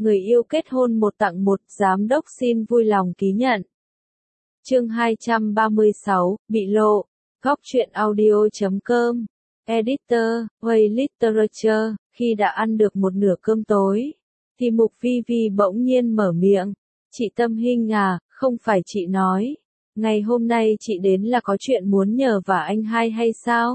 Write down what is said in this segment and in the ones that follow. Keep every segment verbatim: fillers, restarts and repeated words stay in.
người yêu kết hôn một tặng một, giám đốc xin vui lòng ký nhận. Chương hai trăm ba mươi sáu, bị lộ. Góc truyện audio chấm com. Editor, Way Literature. Khi đã ăn được một nửa cơm tối, thì Mục Vi Vi bỗng nhiên mở miệng. Chị Tâm Hinh à, không phải chị nói. Ngày hôm nay chị đến là có chuyện muốn nhờ và anh hai hay sao?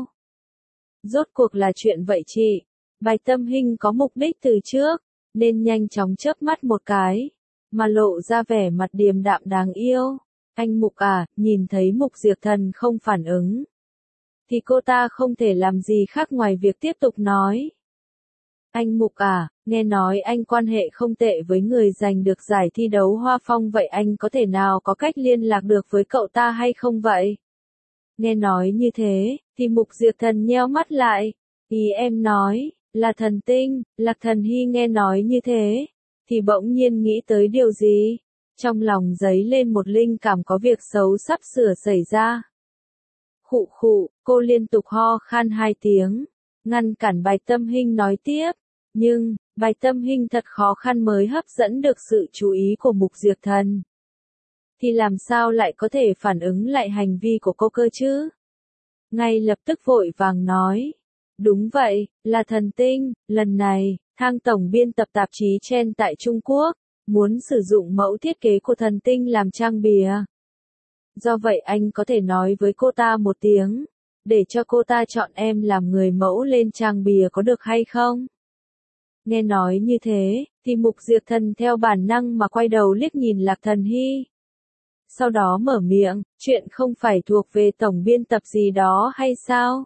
Rốt cuộc là chuyện vậy chị. Bạch Tâm Hinh có mục đích từ trước, nên nhanh chóng chớp mắt một cái, mà lộ ra vẻ mặt điềm đạm đáng yêu. Anh Mục à, nhìn thấy Mục Diệp Thần không phản ứng, thì cô ta không thể làm gì khác ngoài việc tiếp tục nói. Anh Mục à, nghe nói anh quan hệ không tệ với người giành được giải thi đấu Hoa Phong, vậy anh có thể nào có cách liên lạc được với cậu ta hay không vậy? Nghe nói như thế, thì Mục Diệp Thần nheo mắt lại. Ý em nói, là Thần Tinh. Lạc Thần Hy nghe nói như thế, thì bỗng nhiên nghĩ tới điều gì. Trong lòng dấy lên một linh cảm có việc xấu sắp sửa xảy ra. Khụ khụ, cô liên tục ho khan hai tiếng, ngăn cản Bạch Tâm Hinh nói tiếp. Nhưng, Bạch Tâm Hinh thật khó khăn mới hấp dẫn được sự chú ý của Mục Diệp Thần. Thì làm sao lại có thể phản ứng lại hành vi của cô cơ chứ? Ngay lập tức vội vàng nói. Đúng vậy, là Thần Tinh. Lần này, Thang tổng biên tập tạp chí Chen tại Trung Quốc muốn sử dụng mẫu thiết kế của Thần Tinh làm trang bìa. Do vậy anh có thể nói với cô ta một tiếng, để cho cô ta chọn em làm người mẫu lên trang bìa có được hay không? Nghe nói như thế, thì Mục Diệp Thần theo bản năng mà quay đầu liếc nhìn Lạc Thần Hy. Sau đó mở miệng, chuyện không phải thuộc về tổng biên tập gì đó hay sao?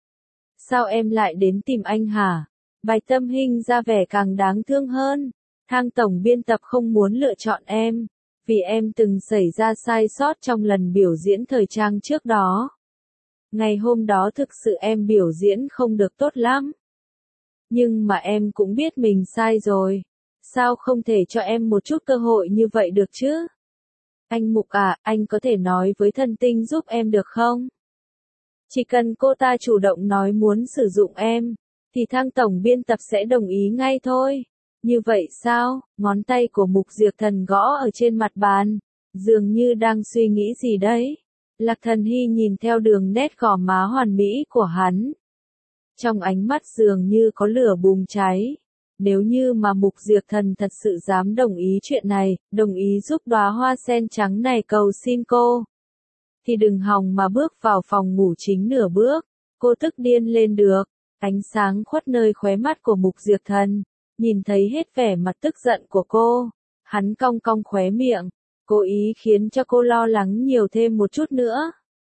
Sao em lại đến tìm anh hả? Bạch Tâm Hinh ra vẻ càng đáng thương hơn. Thang tổng biên tập không muốn lựa chọn em, vì em từng xảy ra sai sót trong lần biểu diễn thời trang trước đó. Ngày hôm đó thực sự em biểu diễn không được tốt lắm. Nhưng mà em cũng biết mình sai rồi. Sao không thể cho em một chút cơ hội như vậy được chứ? Anh Mục à, anh có thể nói với Thần Tinh giúp em được không? Chỉ cần cô ta chủ động nói muốn sử dụng em, thì Thang tổng biên tập sẽ đồng ý ngay thôi. Như vậy sao? Ngón tay của Mục Diệp Thần gõ ở trên mặt bàn, dường như đang suy nghĩ gì đấy. Lạc Thần Hy nhìn theo đường nét gò má hoàn mỹ của hắn. Trong ánh mắt dường như có lửa bùng cháy. Nếu như mà Mục Diệp Thần thật sự dám đồng ý chuyện này, đồng ý giúp đóa hoa sen trắng này cầu xin cô, thì đừng hòng mà bước vào phòng ngủ chính nửa bước. Cô tức điên lên được. Ánh sáng khuất nơi khóe mắt của Mục Diệp Thần. Nhìn thấy hết vẻ mặt tức giận của cô, hắn cong cong khóe miệng, cố ý khiến cho cô lo lắng nhiều thêm một chút nữa.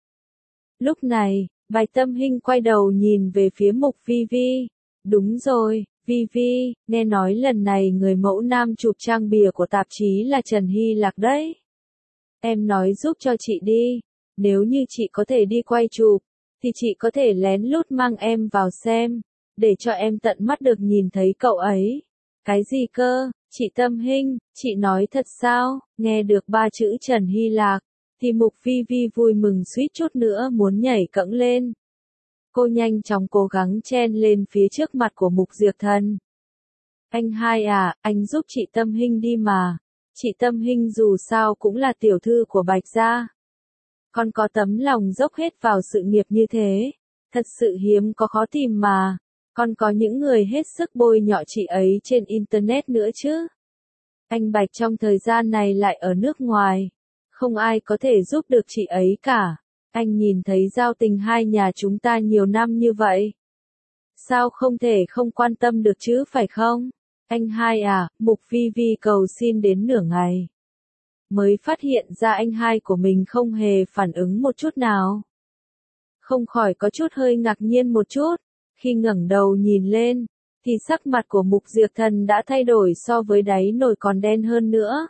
Lúc này, Bạch Tâm Hinh quay đầu nhìn về phía Mục Vi Vi. Đúng rồi, Vi Vi, nghe nói lần này người mẫu nam chụp trang bìa của tạp chí là Trần Hy Lạc đấy. Em nói giúp cho chị đi, nếu như chị có thể đi quay chụp, thì chị có thể lén lút mang em vào xem, để cho em tận mắt được nhìn thấy cậu ấy. Cái gì cơ, chị Tâm Hinh, chị nói thật sao? Nghe được ba chữ Trần Hy Lạc, thì Mục Vi Vi vui mừng suýt chút nữa muốn nhảy cẫng lên. Cô nhanh chóng cố gắng chen lên phía trước mặt của Mục Diệp Thần. Anh hai à, anh giúp chị Tâm Hinh đi mà. Chị Tâm Hinh dù sao cũng là tiểu thư của Bạch gia. Con có tấm lòng dốc hết vào sự nghiệp như thế, thật sự hiếm có khó tìm mà. Còn có những người hết sức bôi nhọ chị ấy trên Internet nữa chứ. Anh Bạch trong thời gian này lại ở nước ngoài, không ai có thể giúp được chị ấy cả. Anh nhìn thấy giao tình hai nhà chúng ta nhiều năm như vậy, sao không thể không quan tâm được chứ phải không? Anh hai à, Mục Vi Vi cầu xin đến nửa ngày, mới phát hiện ra anh hai của mình không hề phản ứng một chút nào. Không khỏi có chút hơi ngạc nhiên một chút. Khi ngẩng đầu nhìn lên, thì sắc mặt của Mục Diệp Thần đã thay đổi so với đáy nồi còn đen hơn nữa.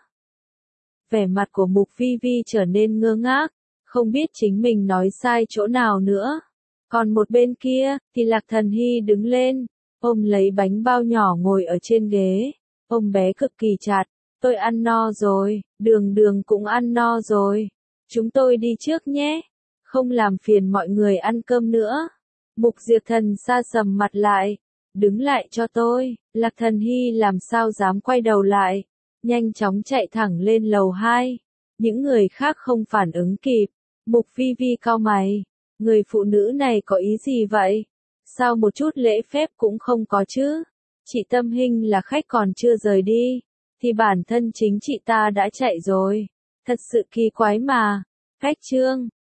Vẻ mặt của Mục Vi Vi trở nên ngơ ngác, không biết chính mình nói sai chỗ nào nữa. Còn một bên kia, thì Lạc Thần Hy đứng lên, ôm lấy bánh bao nhỏ ngồi ở trên ghế, ôm bé cực kỳ chặt. Tôi ăn no rồi, Đường Đường cũng ăn no rồi. Chúng tôi đi trước nhé, không làm phiền mọi người ăn cơm nữa. Mục Diệp Thần sa sầm mặt lại, đứng lại cho tôi. Lạc Thần Hy làm sao dám quay đầu lại, nhanh chóng chạy thẳng lên lầu hai. Những người khác không phản ứng kịp. Mục Vi Vi cau mày, người phụ nữ này có ý gì vậy? Sao một chút lễ phép cũng không có chứ? Chị Tâm Hinh là khách còn chưa rời đi, thì bản thân chính chị ta đã chạy rồi. Thật sự kỳ quái mà. Khách Trương,